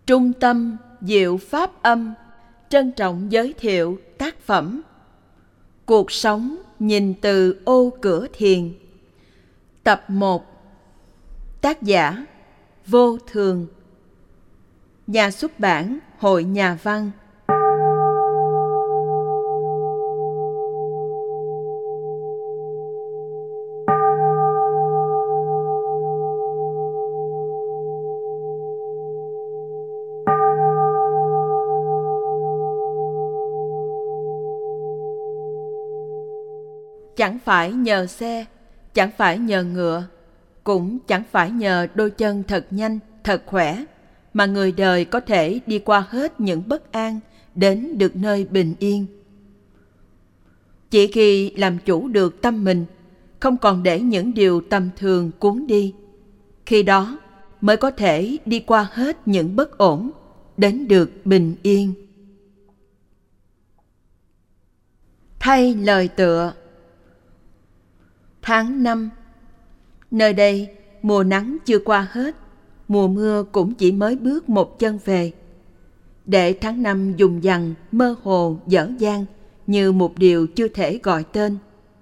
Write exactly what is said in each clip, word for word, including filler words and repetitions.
Trung tâm Diệu Pháp Âm trân trọng giới thiệu tác phẩm Cuộc sống nhìn từ ô cửa thiền. Tập một. Tác giả Vô Thường. Nhà xuất bản Hội Nhà văn. Chẳng phải nhờ xe, chẳng phải nhờ ngựa, cũng chẳng phải nhờ đôi chân thật nhanh, thật khỏe, mà người đời có thể đi qua hết những bất an, đến được nơi bình yên. Chỉ khi làm chủ được tâm mình, không còn để những điều tầm thường cuốn đi, khi đó mới có thể đi qua hết những bất ổn, đến được bình yên. Thay lời tựa. Tháng năm. Nơi đây mùa nắng chưa qua hết, mùa mưa cũng chỉ mới bước một chân về. Để tháng năm dùng dằng, mơ hồ, dở dang, như một điều chưa thể gọi tên.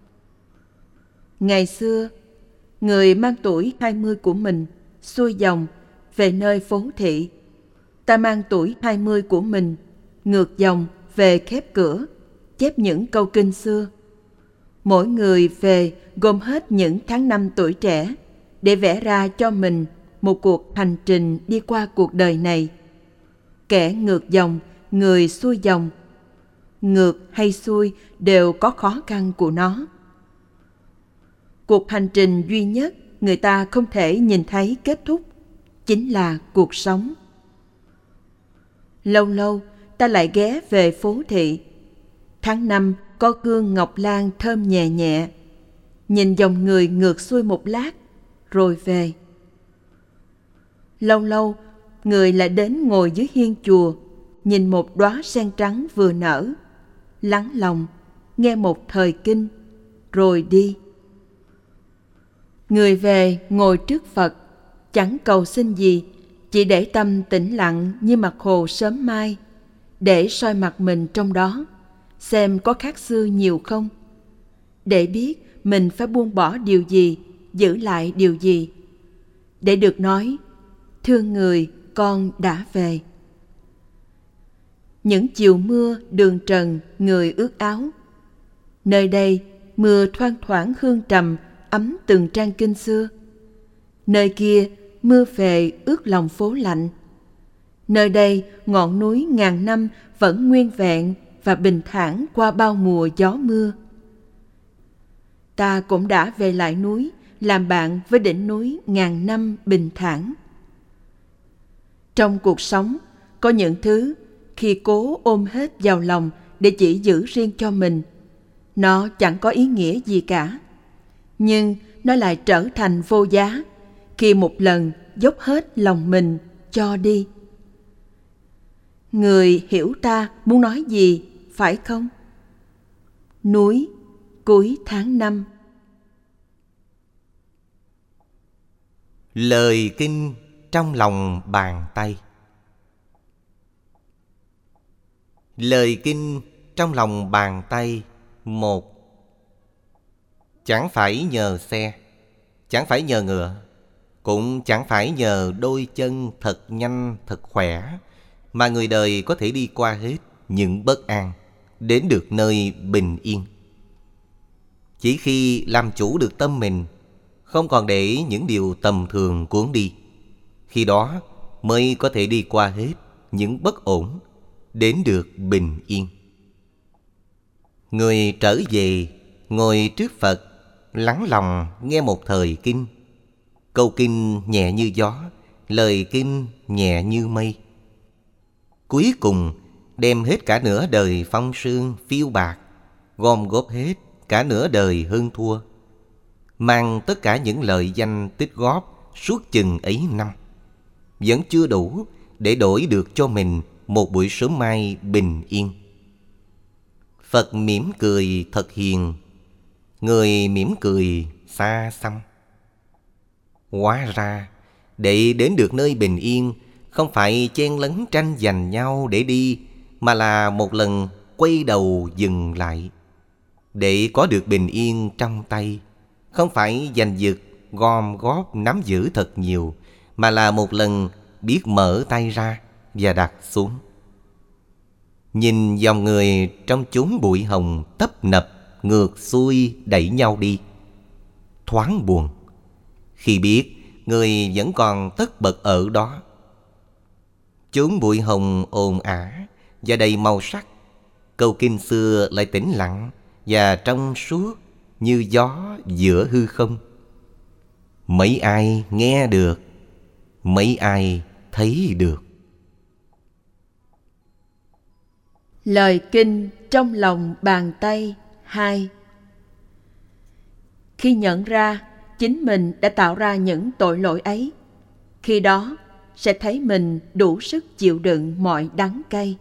Ngày xưa, người mang tuổi hai mươi của mình xuôi dòng về nơi phố thị. Ta mang tuổi hai mươi của mình ngược dòng về khép cửa, chép những câu kinh xưa. Mỗi người về gồm hết những tháng năm tuổi trẻ để vẽ ra cho mình một cuộc hành trình đi qua cuộc đời này. Kẻ ngược dòng, người xuôi dòng. Ngược hay xuôi đều có khó khăn của nó. Cuộc hành trình duy nhất người ta không thể nhìn thấy kết thúc chính là cuộc sống. Lâu lâu ta lại ghé về phố thị. Tháng năm có gương ngọc lan thơm nhẹ nhẹ, nhìn dòng người ngược xuôi một lát rồi về. Lâu lâu người lại đến ngồi dưới hiên chùa, nhìn một đóa sen trắng vừa nở, lắng lòng nghe một thời kinh rồi đi. Người về ngồi trước Phật, chẳng cầu xin gì, chỉ để tâm tĩnh lặng như mặt hồ sớm mai, để soi mặt mình trong đó, xem có khác xưa nhiều không, để biết mình phải buông bỏ điều gì, giữ lại điều gì, để được nói thương người, con đã về. Những chiều mưa đường trần người ướt áo, nơi đây mưa thoang thoảng hương trầm ấm từng trang kinh xưa. Nơi kia mưa về ướt lòng phố lạnh. Nơi đây ngọn núi ngàn năm vẫn nguyên vẹn và bình thản qua bao mùa gió mưa. Ta cũng đã về lại núi, làm bạn với đỉnh núi ngàn năm bình thản. Trong cuộc sống, có những thứ khi cố ôm hết vào lòng để chỉ giữ riêng cho mình, nó chẳng có ý nghĩa gì cả. Nhưng nó lại trở thành vô giá khi một lần dốc hết lòng mình cho đi. Người hiểu ta muốn nói gì, phải không? Núi cuối tháng năm. Lời kinh trong lòng bàn tay. Lời kinh trong lòng bàn tay. Một. Chẳng phải nhờ xe, chẳng phải nhờ ngựa, cũng chẳng phải nhờ đôi chân thật nhanh, thật khỏe, mà người đời có thể đi qua hết những bất an, đến được nơi bình yên. Chỉ khi làm chủ được tâm mình, không còn để những điều tầm thường cuốn đi, khi đó mới có thể đi qua hết những bất ổn, đến được bình yên. Người trở về, ngồi trước Phật, lắng lòng nghe một thời kinh. Câu kinh nhẹ như gió, lời kinh nhẹ như mây. Cuối cùng đem hết cả nửa đời phong sương phiêu bạc, gom góp hết cả nửa đời hơn thua, mang tất cả những lợi danh tích góp suốt chừng ấy năm, vẫn chưa đủ để đổi được cho mình một buổi sớm mai bình yên. Phật mỉm cười thật hiền, người mỉm cười xa xăm. Hóa ra để đến được nơi bình yên, không phải chen lấn tranh giành nhau để đi, mà là một lần quay đầu dừng lại để có được bình yên trong tay. Không phải giành giật, gom góp, nắm giữ thật nhiều, mà là một lần biết mở tay ra và đặt xuống. Nhìn dòng người trong chốn bụi hồng tấp nập ngược xuôi đẩy nhau đi, thoáng buồn khi biết người vẫn còn tất bật ở đó. Chốn bụi hồng ồn ả và đầy màu sắc, câu kinh xưa lại tĩnh lặng và trong suốt như gió giữa hư không. Mấy ai nghe được, mấy ai thấy được. Lời kinh trong lòng bàn tay hai. Khi nhận ra chính mình đã tạo ra những tội lỗi ấy, khi đó sẽ thấy mình đủ sức chịu đựng mọi đắng cay.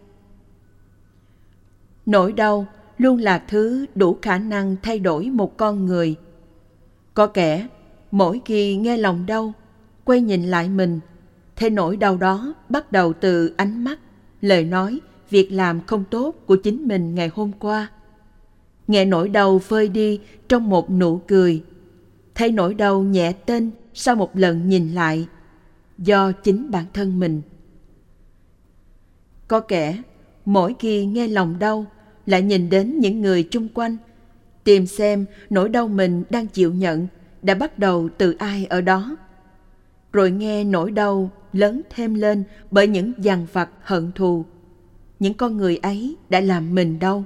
Nỗi đau luôn là thứ đủ khả năng thay đổi một con người. Có kẻ mỗi khi nghe lòng đau, quay nhìn lại mình, thấy nỗi đau đó bắt đầu từ ánh mắt, lời nói, việc làm không tốt của chính mình ngày hôm qua. Nghe nỗi đau phơi đi trong một nụ cười, thấy nỗi đau nhẹ tênh sau một lần nhìn lại, do chính bản thân mình. Có kẻ mỗi khi nghe lòng đau lại nhìn đến những người chung quanh, tìm xem nỗi đau mình đang chịu nhận đã bắt đầu từ ai ở đó, rồi nghe nỗi đau lớn thêm lên bởi những dằn vặt hận thù những con người ấy đã làm mình đau.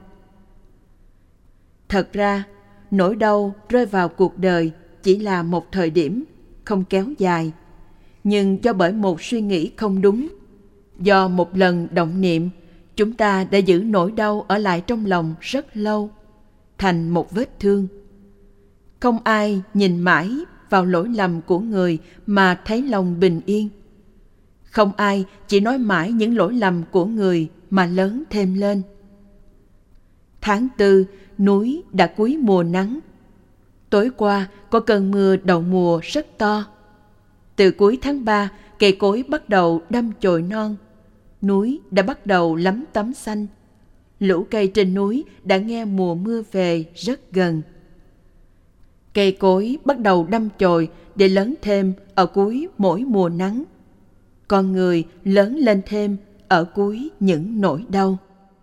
Thật ra, nỗi đau rơi vào cuộc đời chỉ là một thời điểm, không kéo dài. Nhưng do bởi một suy nghĩ không đúng, do một lần động niệm, chúng ta đã giữ nỗi đau ở lại trong lòng rất lâu, thành một vết thương. Không ai nhìn mãi vào lỗi lầm của người mà thấy lòng bình yên. Không ai chỉ nói mãi những lỗi lầm của người mà lớn thêm lên. Tháng tư, núi đã cuối mùa nắng. Tối qua có cơn mưa đầu mùa rất to. Từ cuối tháng ba, cây cối bắt đầu đâm chồi non. Núi đã bắt đầu lấm tấm xanh. Lũ cây trên núi đã nghe mùa mưa về rất gần. Cây cối bắt đầu đâm chồi để lớn thêm ở cuối mỗi mùa nắng. Con người lớn lên thêm ở cuối những nỗi đau.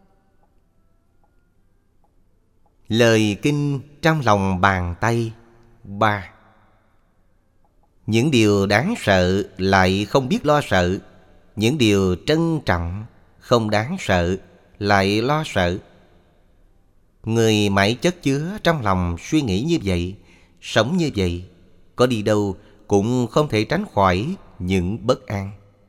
Lời kinh trong lòng bàn tay ba. Những điều đáng sợ lại không biết lo sợ, những điều trân trọng không đáng sợ lại lo sợ. Người mãi chất chứa trong lòng suy nghĩ như vậy, sống như vậy, có đi đâu cũng không thể tránh khỏi những bất an.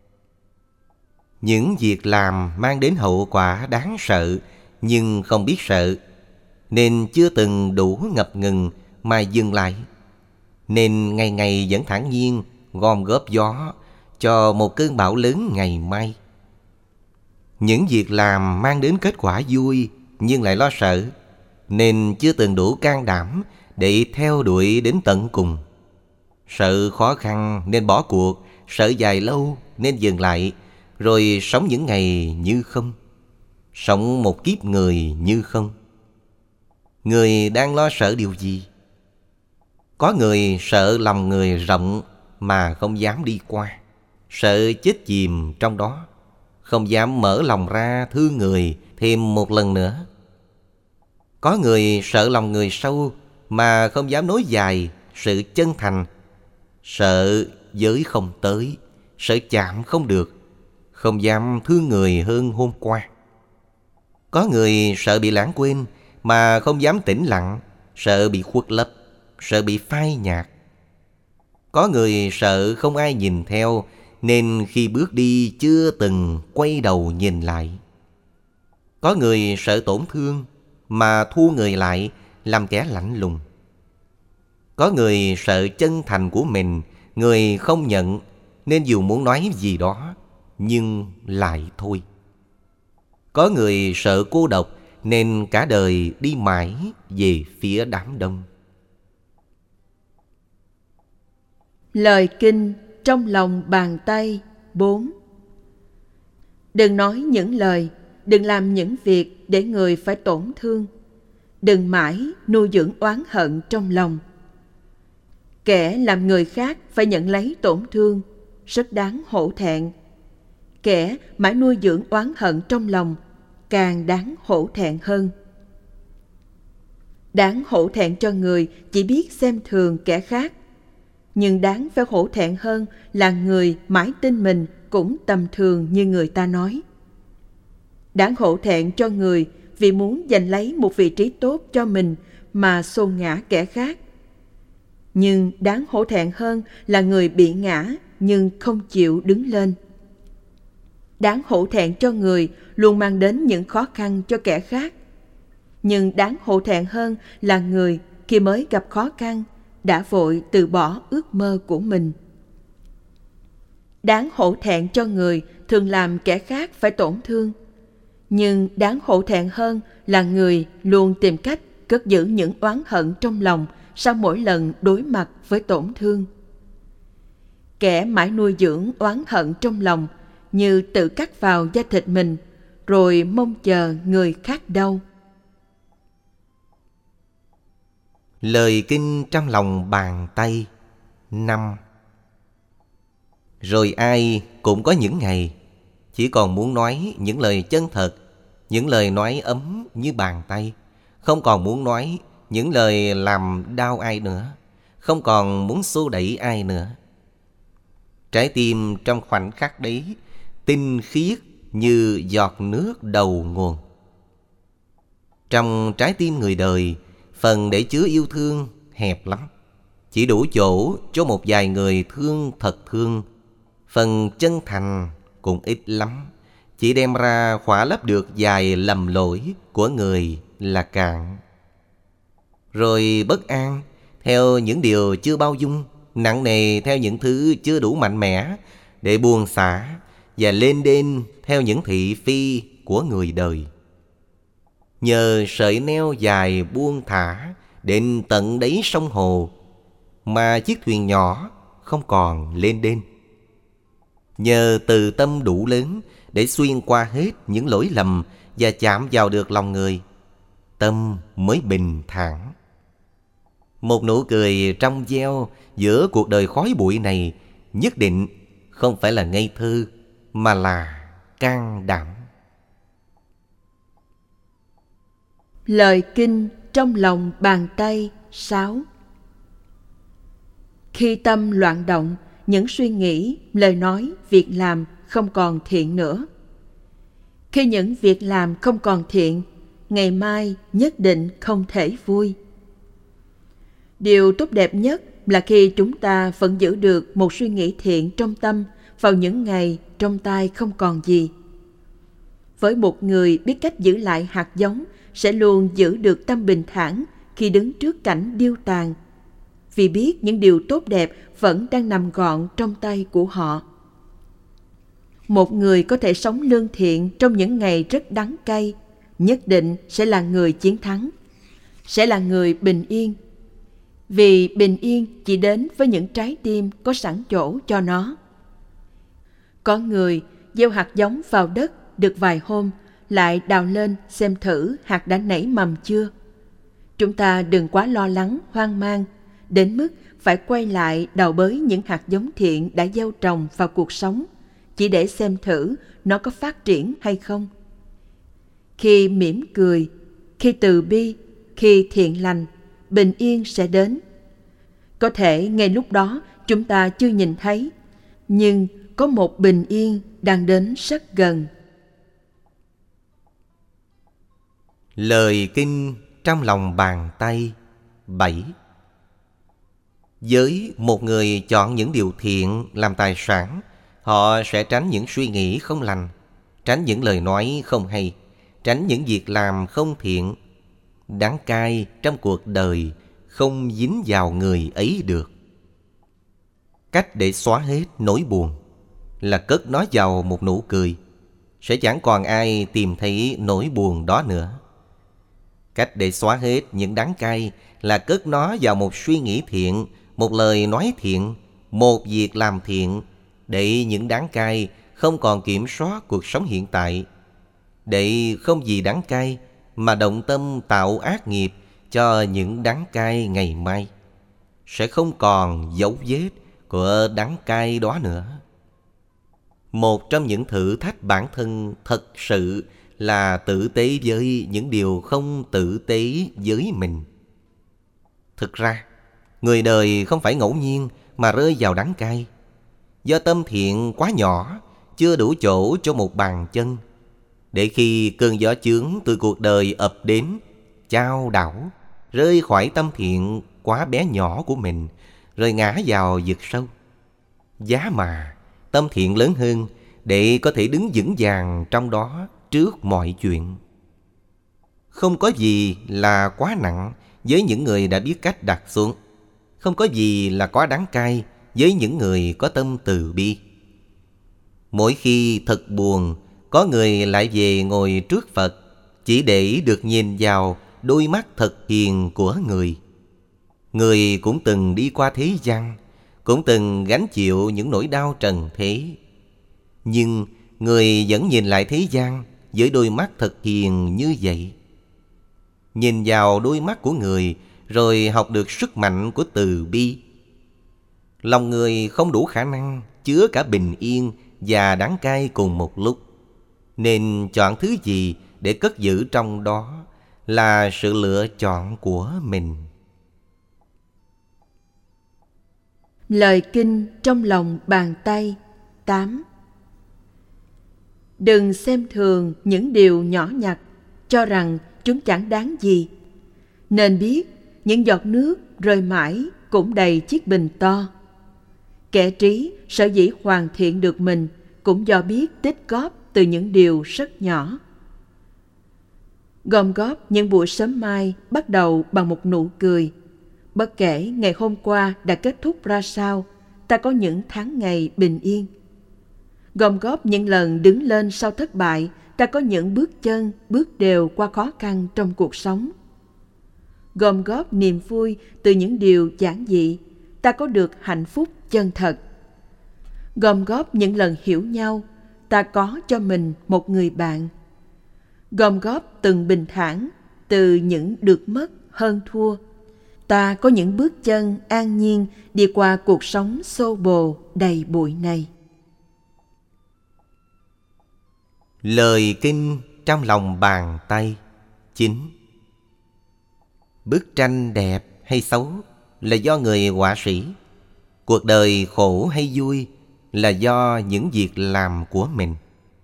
Những việc làm mang đến hậu quả đáng sợ nhưng không biết sợ, nên chưa từng đủ ngập ngừng mà dừng lại, nên ngày ngày vẫn thản nhiên gom góp gió cho một cơn bão lớn ngày mai. Những việc làm mang đến kết quả vui nhưng lại lo sợ, nên chưa từng đủ can đảm để theo đuổi đến tận cùng. Sợ khó khăn nên bỏ cuộc, sợ dài lâu nên dừng lại, rồi sống những ngày như không, sống một kiếp người như không. Người đang lo sợ điều gì? Có người sợ lòng người rộng mà không dám đi qua, sợ chết chìm trong đó, không dám mở lòng ra thương người thêm một lần nữa. Có người sợ lòng người sâu mà không dám nối dài sự chân thành, sợ giới không tới, sợ chạm không được, không dám thương người hơn hôm qua. Có người sợ bị lãng quên mà không dám tĩnh lặng, sợ bị khuất lấp, sợ bị phai nhạt. Có người sợ không ai nhìn theo, nên khi bước đi chưa từng quay đầu nhìn lại. Có người sợ tổn thương mà thu người lại làm kẻ lạnh lùng. Có người sợ chân thành của mình người không nhận, nên dù muốn nói gì đó nhưng lại thôi. Có người sợ cô độc nên cả đời đi mãi về phía đám đông. Lời kinh trong lòng bàn tay bốn. Đừng nói những lời, đừng làm những việc để người phải tổn thương. Đừng mãi nuôi dưỡng oán hận trong lòng. Kẻ làm người khác phải nhận lấy tổn thương, rất đáng hổ thẹn. Kẻ mãi nuôi dưỡng oán hận trong lòng, càng đáng hổ thẹn hơn. Đáng hổ thẹn cho người chỉ biết xem thường kẻ khác, nhưng đáng phải hổ thẹn hơn là người mãi tin mình cũng tầm thường như người ta nói. Đáng hổ thẹn cho người vì muốn giành lấy một vị trí tốt cho mình mà xô ngã kẻ khác. Nhưng đáng hổ thẹn hơn là người bị ngã nhưng không chịu đứng lên. Đáng hổ thẹn cho người luôn mang đến những khó khăn cho kẻ khác. Nhưng đáng hổ thẹn hơn là người khi mới gặp khó khăn đã vội từ bỏ ước mơ của mình. Đáng hổ thẹn cho người thường làm kẻ khác phải tổn thương. Nhưng đáng hổ thẹn hơn là người luôn tìm cách cất giữ những oán hận trong lòng sau mỗi lần đối mặt với tổn thương. Kẻ mãi nuôi dưỡng oán hận trong lòng như tự cắt vào da thịt mình, rồi mong chờ người khác đau. Lời kinh trong lòng bàn tay năm. Rồi ai cũng có những ngày chỉ còn muốn nói những lời chân thật, những lời nói ấm như bàn tay, không còn muốn nói những lời làm đau ai nữa, không còn muốn xô đẩy ai nữa. Trái tim trong khoảnh khắc đấy tinh khiết như giọt nước đầu nguồn. Trong trái tim người đời, phần để chứa yêu thương hẹp lắm, chỉ đủ chỗ cho một vài người thương thật thương. Phần chân thành cũng ít lắm, chỉ đem ra khỏa lấp được vài lầm lỗi của người là cạn. Rồi bất an theo những điều chưa bao dung, nặng nề theo những thứ chưa đủ mạnh mẽ để buông xả, và lên đên theo những thị phi của người đời. Nhờ sợi neo dài buông thả đến tận đáy sông hồ mà chiếc thuyền nhỏ không còn lên đên. Nhờ từ tâm đủ lớn để xuyên qua hết những lỗi lầm và chạm vào được lòng người, tâm mới bình thản. Một nụ cười trong veo giữa cuộc đời khói bụi này nhất định không phải là ngây thơ, mà là can đảm. Lời kinh trong lòng bàn tay sáu. Khi tâm loạn động, những suy nghĩ, lời nói, việc làm không còn thiện nữa. Khi những việc làm không còn thiện, ngày mai nhất định không thể vui. Điều tốt đẹp nhất là khi chúng ta vẫn giữ được một suy nghĩ thiện trong tâm vào những ngày trong tay không còn gì. Với một người biết cách giữ lại hạt giống sẽ luôn giữ được tâm bình thản khi đứng trước cảnh điêu tàn, vì biết những điều tốt đẹp vẫn đang nằm gọn trong tay của họ. Một người có thể sống lương thiện trong những ngày rất đắng cay, nhất định sẽ là người chiến thắng, sẽ là người bình yên. Vì bình yên chỉ đến với những trái tim có sẵn chỗ cho nó. Có người gieo hạt giống vào đất được vài hôm, lại đào lên xem thử hạt đã nảy mầm chưa. Chúng ta đừng quá lo lắng, hoang mang, đến mức phải quay lại đào bới những hạt giống thiện đã gieo trồng vào cuộc sống, chỉ để xem thử nó có phát triển hay không. Khi mỉm cười, khi từ bi, khi thiện lành, bình yên sẽ đến. Có thể ngay lúc đó chúng ta chưa nhìn thấy, nhưng có một bình yên đang đến rất gần. Lời kinh trong lòng bàn tay bảy. Với một người chọn những điều thiện làm tài sản, họ sẽ tránh những suy nghĩ không lành, tránh những lời nói không hay, tránh những việc làm không thiện. Đắng cay trong cuộc đời không dính vào người ấy được. Cách để xóa hết nỗi buồn là cất nó vào một nụ cười, sẽ chẳng còn ai tìm thấy nỗi buồn đó nữa. Cách để xóa hết những đắng cay là cất nó vào một suy nghĩ thiện, một lời nói thiện, một việc làm thiện, để những đắng cay không còn kiểm soát cuộc sống hiện tại, để không vì đắng cay mà động tâm tạo ác nghiệp cho những đắng cay ngày mai, sẽ không còn dấu vết của đắng cay đó nữa. Một trong những thử thách bản thân thật sự là tử tế với những điều không tử tế với mình. Thực ra, người đời không phải ngẫu nhiên mà rơi vào đắng cay. Do tâm thiện quá nhỏ, chưa đủ chỗ cho một bàn chân, để khi cơn gió chướng từ cuộc đời ập đến, chao đảo, rơi khỏi tâm thiện quá bé nhỏ của mình, rồi ngã vào vực sâu. Giá mà tâm thiện lớn hơn, để có thể đứng vững vàng trong đó trước mọi chuyện. Không có gì là quá nặng với những người đã biết cách đặt xuống. Không có gì là quá đắng cay với những người có tâm từ bi. Mỗi khi thật buồn, có người lại về ngồi trước Phật, chỉ để được nhìn vào đôi mắt thật hiền của người. Người cũng từng đi qua thế gian, cũng từng gánh chịu những nỗi đau trần thế. Nhưng người vẫn nhìn lại thế gian với đôi mắt thật hiền như vậy. Nhìn vào đôi mắt của người, rồi học được sức mạnh của từ bi. Lòng người không đủ khả năng chứa cả bình yên và đắng cay cùng một lúc, nên chọn thứ gì để cất giữ trong đó là sự lựa chọn của mình. Lời kinh trong lòng bàn tay tám. Đừng xem thường những điều nhỏ nhặt, cho rằng chúng chẳng đáng gì. Nên biết những giọt nước rơi mãi cũng đầy chiếc bình to. Kẻ trí sở dĩ hoàn thiện được mình cũng do biết tích góp từ những điều rất nhỏ. Gom góp những buổi sớm mai bắt đầu bằng một nụ cười. Bất kể ngày hôm qua đã kết thúc ra sao, ta có những tháng ngày bình yên. Gom góp những lần đứng lên sau thất bại, ta có những bước chân bước đều qua khó khăn trong cuộc sống. Gom góp niềm vui từ những điều giản dị, ta có được hạnh phúc chân thật. Gom góp những lần hiểu nhau, ta có cho mình một người bạn. Gom góp từng bình thản từ những được mất hơn thua, ta có những bước chân an nhiên đi qua cuộc sống xô bồ đầy bụi này. Lời kinh trong lòng bàn tay chín. Bức tranh đẹp hay xấu là do người họa sĩ. Cuộc đời khổ hay vui là do những việc làm của mình.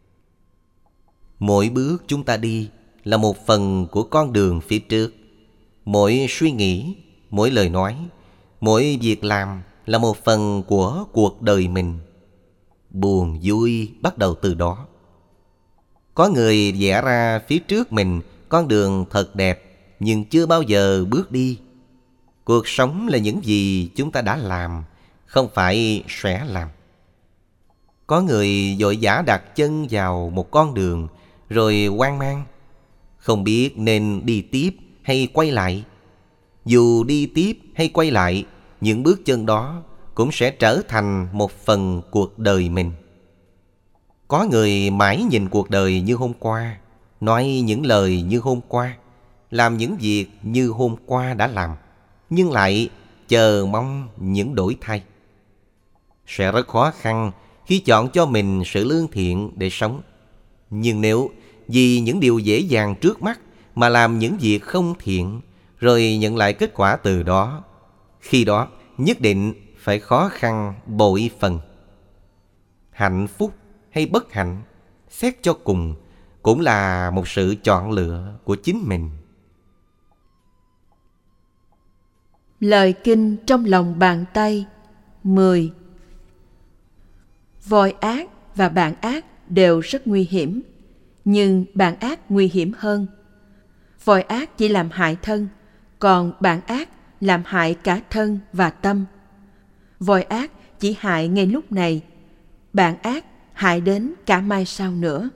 Mỗi bước chúng ta đi là một phần của con đường phía trước. Mỗi suy nghĩ, mỗi lời nói, mỗi việc làm là một phần của cuộc đời mình. Buồn vui bắt đầu từ đó. Có người vẽ ra phía trước mình con đường thật đẹp, nhưng chưa bao giờ bước đi. Cuộc sống là những gì chúng ta đã làm, không phải sẽ làm. Có người vội vã đặt chân vào một con đường, rồi hoang mang, không biết nên đi tiếp hay quay lại. Dù đi tiếp hay quay lại, những bước chân đó cũng sẽ trở thành một phần cuộc đời mình. Có người mãi nhìn cuộc đời như hôm qua, nói những lời như hôm qua, làm những việc như hôm qua đã làm, nhưng lại chờ mong những đổi thay. Sẽ rất khó khăn khi chọn cho mình sự lương thiện để sống. Nhưng nếu vì những điều dễ dàng trước mắt mà làm những việc không thiện, rồi nhận lại kết quả từ đó, khi đó nhất định phải khó khăn bội phần. Hạnh phúc hay bất hạnh, xét cho cùng, cũng là một sự chọn lựa của chính mình. Lời kinh trong lòng bàn tay mười. Voi ác và bạn ác đều rất nguy hiểm, nhưng bạn ác nguy hiểm hơn. Voi ác chỉ làm hại thân, còn bạn ác làm hại cả thân và tâm. Voi ác chỉ hại ngay lúc này, bạn ác hại đến cả mai sau nữa.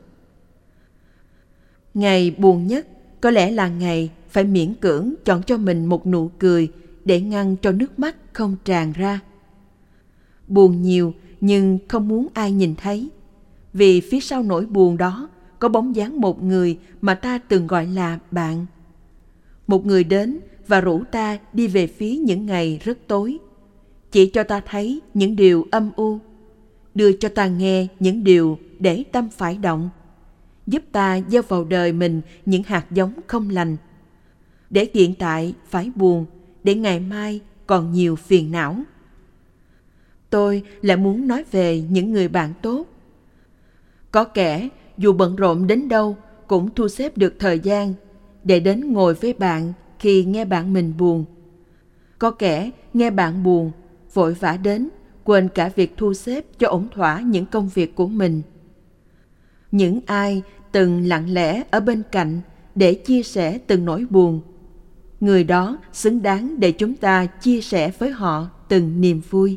Ngày buồn nhất có lẽ là ngày phải miễn cưỡng chọn cho mình một nụ cười để ngăn cho nước mắt không tràn ra. Buồn nhiều nhưng không muốn ai nhìn thấy. vì phía sau nỗi buồn đó có bóng dáng một người mà ta từng gọi là bạn. Một người đến và rủ ta đi về phía những ngày rất tối, chỉ cho ta thấy những điều âm u, đưa cho ta nghe những điều để tâm phải động, giúp ta gieo vào đời mình những hạt giống không lành, để hiện tại phải buồn, để ngày mai còn nhiều phiền não. Tôi lại muốn nói về những người bạn tốt. Có kẻ dù bận rộn đến đâu cũng thu xếp được thời gian để đến ngồi với bạn khi nghe bạn mình buồn. Có kẻ nghe bạn buồn, vội vã đến, quên cả việc thu xếp cho ổn thỏa những công việc của mình. Những ai từng lặng lẽ ở bên cạnh để chia sẻ từng nỗi buồn, người đó xứng đáng để chúng ta chia sẻ với họ từng niềm vui.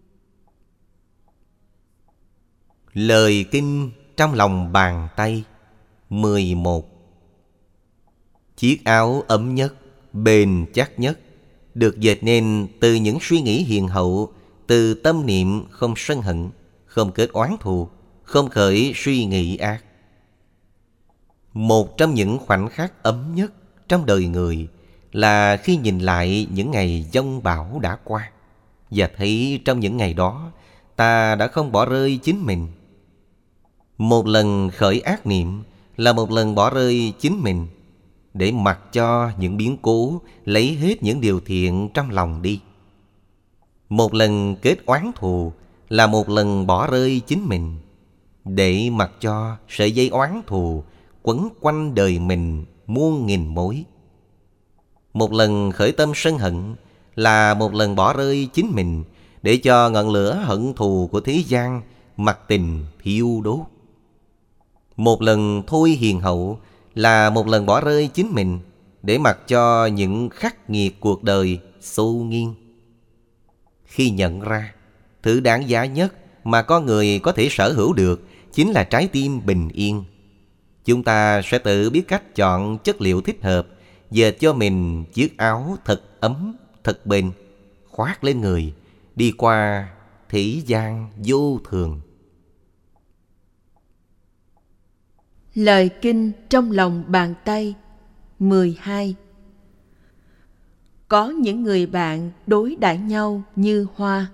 Lời kinh trong lòng bàn tay. Mười một. Chiếc áo ấm nhất, bền chắc nhất, được dệt nên từ những suy nghĩ hiền hậu, từ tâm niệm không sân hận, không kết oán thù, không khởi suy nghĩ ác. Một trong những khoảnh khắc ấm nhất trong đời người là khi nhìn lại những ngày giông bão đã qua, và thấy trong những ngày đó ta đã không bỏ rơi chính mình. Một lần khởi ác niệm là một lần bỏ rơi chính mình, để mặc cho những biến cố lấy hết những điều thiện trong lòng đi. Một lần kết oán thù là một lần bỏ rơi chính mình, để mặc cho sợi dây oán thù quấn quanh đời mình muôn nghìn mối. Một lần khởi tâm sân hận là một lần bỏ rơi chính mình, để cho ngọn lửa hận thù của thế gian mặc tình thiêu đốt. Một lần thôi hiền hậu là một lần bỏ rơi chính mình, để mặc cho những khắc nghiệt cuộc đời xô nghiêng. Khi nhận ra thứ đáng giá nhất mà con người có thể sở hữu được chính là trái tim bình yên, chúng ta sẽ tự biết cách chọn chất liệu thích hợp, dệt cho mình chiếc áo thật ấm, thật bền, khoác lên người, đi qua thế gian vô thường. Lời kinh trong lòng bàn tay. Mười hai. Có những người bạn đối đãi nhau như hoa,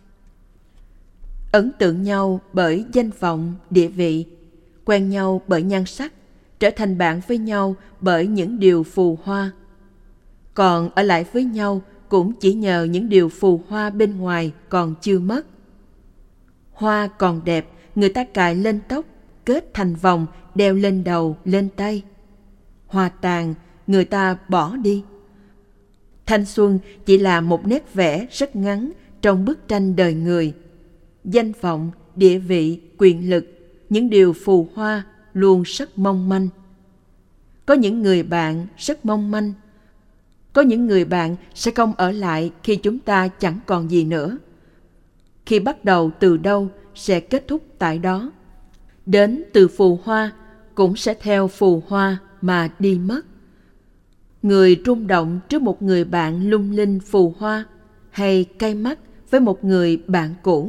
ấn tượng nhau bởi danh vọng, địa vị, quen nhau bởi nhan sắc, trở thành bạn với nhau bởi những điều phù hoa. Còn ở lại với nhau cũng chỉ nhờ những điều phù hoa bên ngoài còn chưa mất. Hoa còn đẹp, người ta cài lên tóc, kết thành vòng, đeo lên đầu, lên tay. Hoa tàn, người ta bỏ đi. Thanh xuân chỉ là một nét vẽ rất ngắn trong bức tranh đời người. Danh vọng, địa vị, quyền lực, những điều phù hoa luôn rất mong manh. Có những người bạn rất mong manh. Có những người bạn sẽ không ở lại khi chúng ta chẳng còn gì nữa. Khi bắt đầu từ đâu sẽ kết thúc tại đó. Đến từ phù hoa cũng sẽ theo phù hoa mà đi mất. Người rung động trước một người bạn lung linh phù hoa, hay cay mắt với một người bạn cũ.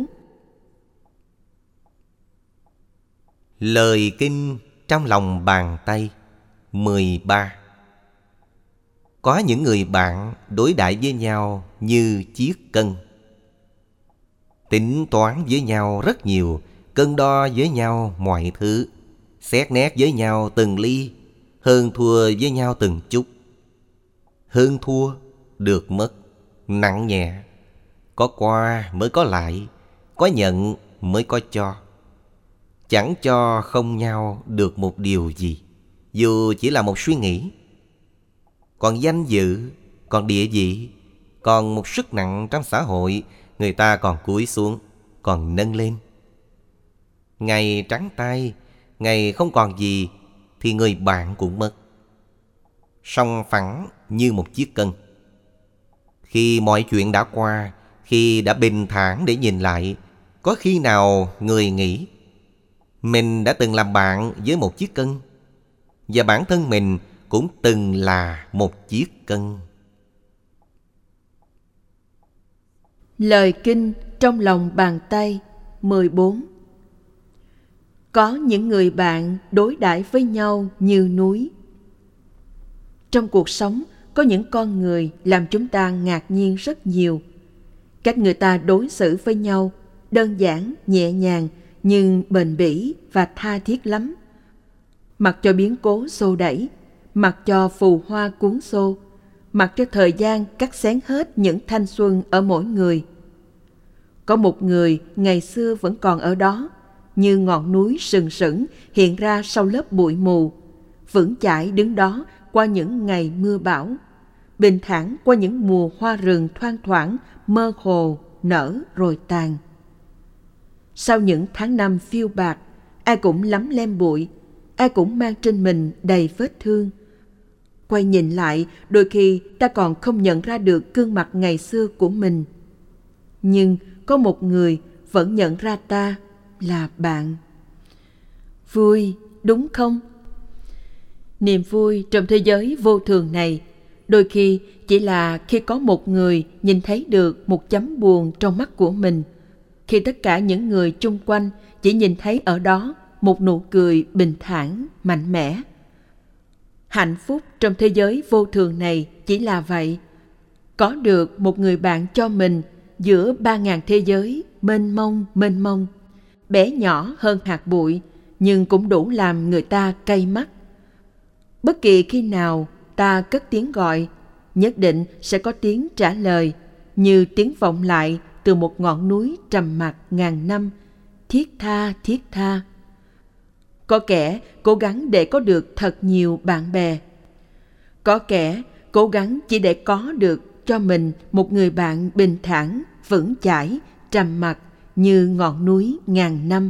Lời kinh trong lòng bàn tay. Mười ba. Có những người bạn đối đãi với nhau như chiếc cân, tính toán với nhau rất nhiều, cân đo với nhau mọi thứ, xét nét với nhau từng ly, hơn thua với nhau từng chút. Hơn thua, được mất, nặng nhẹ, có qua mới có lại, có nhận mới có cho. Chẳng cho không nhau được một điều gì, dù chỉ là một suy nghĩ. Còn danh dự, còn địa vị, còn một sức nặng trong xã hội, người ta còn cúi xuống, còn nâng lên. Ngày trắng tay, ngày không còn gì, thì người bạn cũng mất. Song phẳng như một chiếc cân. Khi mọi chuyện đã qua, khi đã bình thản để nhìn lại, có khi nào người nghĩ mình đã từng làm bạn với một chiếc cân, và bản thân mình cũng từng là một chiếc cân. Lời kinh trong lòng bàn tay. Mười bốn. Có những người bạn đối đãi với nhau như núi. Trong cuộc sống, có những con người làm chúng ta ngạc nhiên rất nhiều. Cách người ta đối xử với nhau đơn giản, nhẹ nhàng, nhưng bền bỉ và tha thiết lắm. Mặc cho biến cố xô đẩy, mặc cho phù hoa cuốn xô, mặc cho thời gian cắt xén hết những thanh xuân ở mỗi người. Có một người ngày xưa vẫn còn ở đó, như ngọn núi sừng sững hiện ra sau lớp bụi mù, vững chãi đứng đó qua những ngày mưa bão, bình thản qua những mùa hoa rừng thoang thoảng, mơ hồ, nở rồi tàn. Sau những tháng năm phiêu bạt, ai cũng lắm lem bụi, ai cũng mang trên mình đầy vết thương. Quay nhìn lại, đôi khi ta còn không nhận ra được gương mặt ngày xưa của mình. Nhưng có một người vẫn nhận ra ta là bạn. Vui, đúng không? Niềm vui trong thế giới vô thường này đôi khi chỉ là khi có một người nhìn thấy được một chấm buồn trong mắt của mình, khi tất cả những người chung quanh chỉ nhìn thấy ở đó một nụ cười bình thản, mạnh mẽ. Hạnh phúc trong thế giới vô thường này chỉ là vậy. Có được một người bạn cho mình giữa ba ngàn thế giới mênh mông mênh mông, bé nhỏ hơn hạt bụi, nhưng cũng đủ làm người ta cay mắt. Bất kỳ khi nào ta cất tiếng gọi, nhất định sẽ có tiếng trả lời, như tiếng vọng lại từ một ngọn núi trầm mặc ngàn năm, thiết tha thiết tha. Có kẻ cố gắng để có được thật nhiều bạn bè. Có kẻ cố gắng chỉ để có được cho mình một người bạn bình thản, vững chãi, trầm mặc như ngọn núi ngàn năm.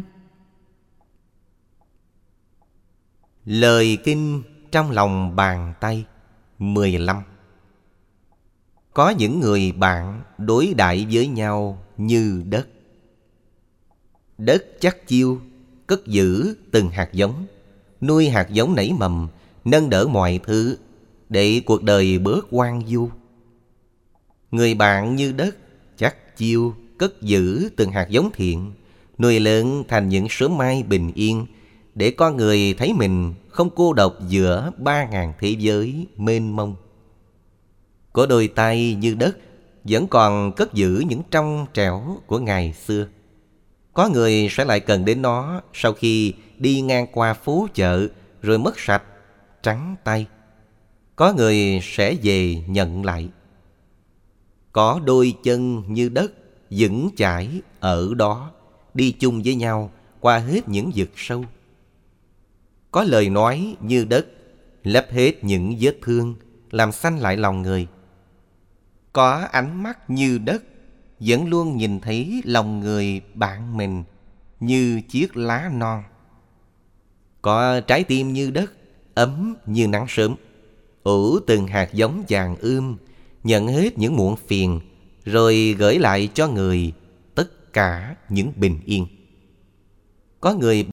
Lời kinh trong lòng bàn tay mười lăm. Có những người bạn đối đãi với nhau như đất. Đất chắc chiu, cất giữ từng hạt giống, nuôi hạt giống nảy mầm, nâng đỡ mọi thứ, để cuộc đời bớt hoang vu. Người bạn như đất, chắc chiu, cất giữ từng hạt giống thiện, nuôi lớn thành những sớm mai bình yên, để con người thấy mình không cô độc giữa ba ngàn thế giới mênh mông. Có đôi tay như đất vẫn còn cất giữ những trong trẻo của ngày xưa. Có người sẽ lại cần đến nó sau khi đi ngang qua phố chợ rồi mất sạch, trắng tay. Có người sẽ về nhận lại. Có đôi chân như đất vững chãi ở đó, đi chung với nhau qua hết những vực sâu. Có lời nói như đất lấp hết những vết thương, làm xanh lại lòng người. Có ánh mắt như đất vẫn luôn nhìn thấy lòng người bạn mình như chiếc lá non. Có trái tim như đất ấm như nắng sớm, ủ từng hạt giống vàng ươm, nhận hết những muộn phiền, rồi gửi lại cho người tất cả những bình yên. Có người